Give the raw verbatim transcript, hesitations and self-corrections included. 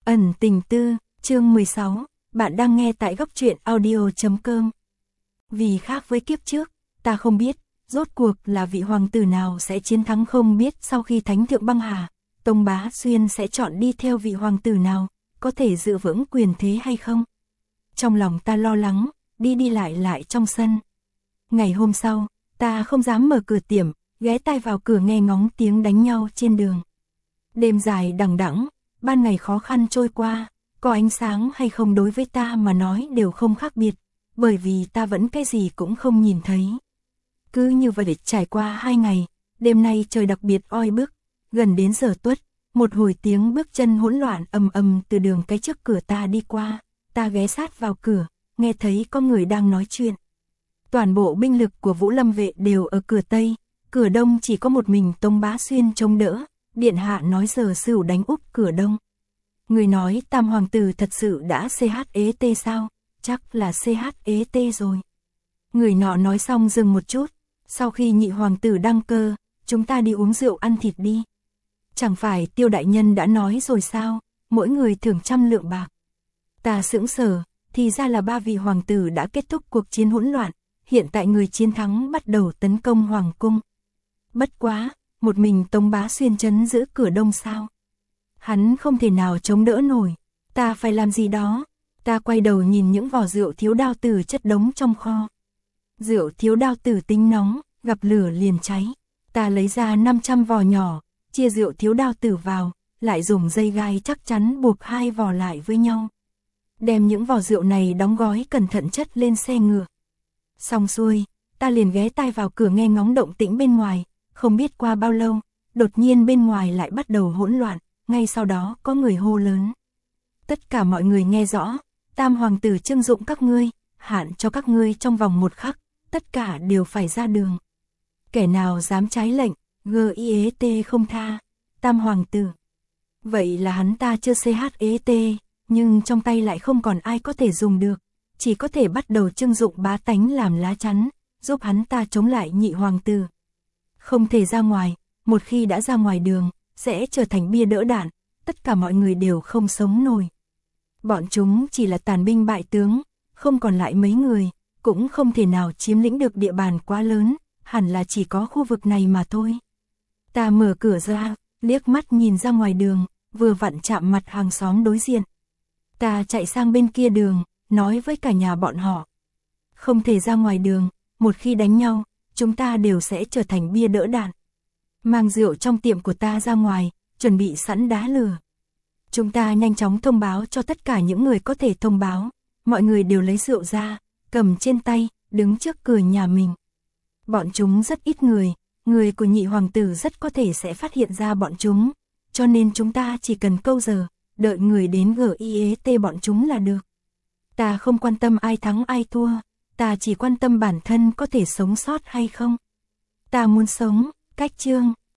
Ẩn tình tư, chương mười sáu, bạn đang nghe tại góc truyện audio chấm com. Vì khác với kiếp trước, ta không biết, rốt cuộc là vị hoàng tử nào sẽ chiến thắng, không biết sau khi thánh thượng băng hà, Tông Bá Xuyên sẽ chọn đi theo vị hoàng tử nào, có thể giữ vững quyền thế hay không. Trong lòng ta lo lắng, đi đi lại lại trong sân. Ngày hôm sau, ta không dám mở cửa tiệm, ghé tai vào cửa nghe ngóng tiếng đánh nhau trên đường. Đêm dài đằng đẵng, ban ngày khó khăn trôi qua, có ánh sáng hay không đối với ta mà nói đều không khác biệt, bởi vì ta vẫn cái gì cũng không nhìn thấy. Cứ như vậy trải qua hai ngày, đêm nay trời đặc biệt oi bức, gần đến giờ tuất, một hồi tiếng bước chân hỗn loạn ầm ầm từ đường cái trước cửa ta đi qua, ta ghé sát vào cửa, nghe thấy có người đang nói chuyện. Toàn bộ binh lực của Vũ Lâm vệ đều ở cửa Tây, cửa Đông chỉ có một mình Tông Bá Xuyên chống đỡ, điện hạ nói giờ sửu đánh úp cửa Đông. Người nói Tam hoàng tử thật sự đã xê hát ế tê sao? Chắc là xê hát ế tê rồi. Người nọ nói xong dừng một chút, sau khi nhị hoàng tử đăng cơ, chúng ta đi uống rượu ăn thịt đi. Chẳng phải Tiêu đại nhân đã nói rồi sao, mỗi người thưởng trăm lượng bạc. Ta sững sờ, thì ra là ba vị hoàng tử đã kết thúc cuộc chiến hỗn loạn, hiện tại người chiến thắng bắt đầu tấn công hoàng cung. Bất quá, một mình Tông Bá Xuyên trấn giữ cửa Đông sao? Hắn không thể nào chống đỡ nổi, ta phải làm gì đó. Ta quay đầu nhìn những vò rượu thiếu đao tử chất đống trong kho. Rượu thiếu đao tử tính nóng, gặp lửa liền cháy. Ta lấy ra năm trăm vò nhỏ, chia rượu thiếu đao tử vào, lại dùng dây gai chắc chắn buộc hai vò lại với nhau. Đem những vò rượu này đóng gói cẩn thận chất lên xe ngựa. Xong xuôi, ta liền ghé tai vào cửa nghe ngóng động tĩnh bên ngoài, không biết qua bao lâu, đột nhiên bên ngoài lại bắt đầu hỗn loạn, ngay sau đó có người hô lớn. Tất cả mọi người nghe rõ, Tam hoàng tử trưng dụng các ngươi, hạn cho các ngươi trong vòng một khắc, tất cả đều phải ra đường. Kẻ nào dám trái lệnh, giê i ét tê không tha. Tam hoàng tử. Vậy là hắn ta chưa xê hát ét tê, nhưng trong tay lại không còn ai có thể dùng được, chỉ có thể bắt đầu trưng dụng bá tánh làm lá chắn, giúp hắn ta chống lại nhị hoàng tử. Không thể ra ngoài, một khi đã ra ngoài đường, sẽ trở thành bia đỡ đạn, tất cả mọi người đều không sống nổi. Bọn chúng chỉ là tàn binh bại tướng, không còn lại mấy người, cũng không thể nào chiếm lĩnh được địa bàn quá lớn, hẳn là chỉ có khu vực này mà thôi. Ta mở cửa ra, liếc mắt nhìn ra ngoài đường, vừa vặn chạm mặt hàng xóm đối diện. Ta chạy sang bên kia đường, nói với cả nhà bọn họ. Không thể ra ngoài đường, một khi đánh nhau, chúng ta đều sẽ trở thành bia đỡ đạn. Mang rượu trong tiệm của ta ra ngoài, chuẩn bị sẵn đá lửa. Chúng ta nhanh chóng thông báo cho tất cả những người có thể thông báo. Mọi người đều lấy rượu ra, cầm trên tay, đứng trước cửa nhà mình. Bọn chúng rất ít người, người của nhị hoàng tử rất có thể sẽ phát hiện ra bọn chúng. Cho nên chúng ta chỉ cần câu giờ, đợi người đến giê i ét tê bọn chúng là được. Ta không quan tâm ai thắng ai thua, ta chỉ quan tâm bản thân có thể sống sót hay không. Ta muốn sống, cách chương.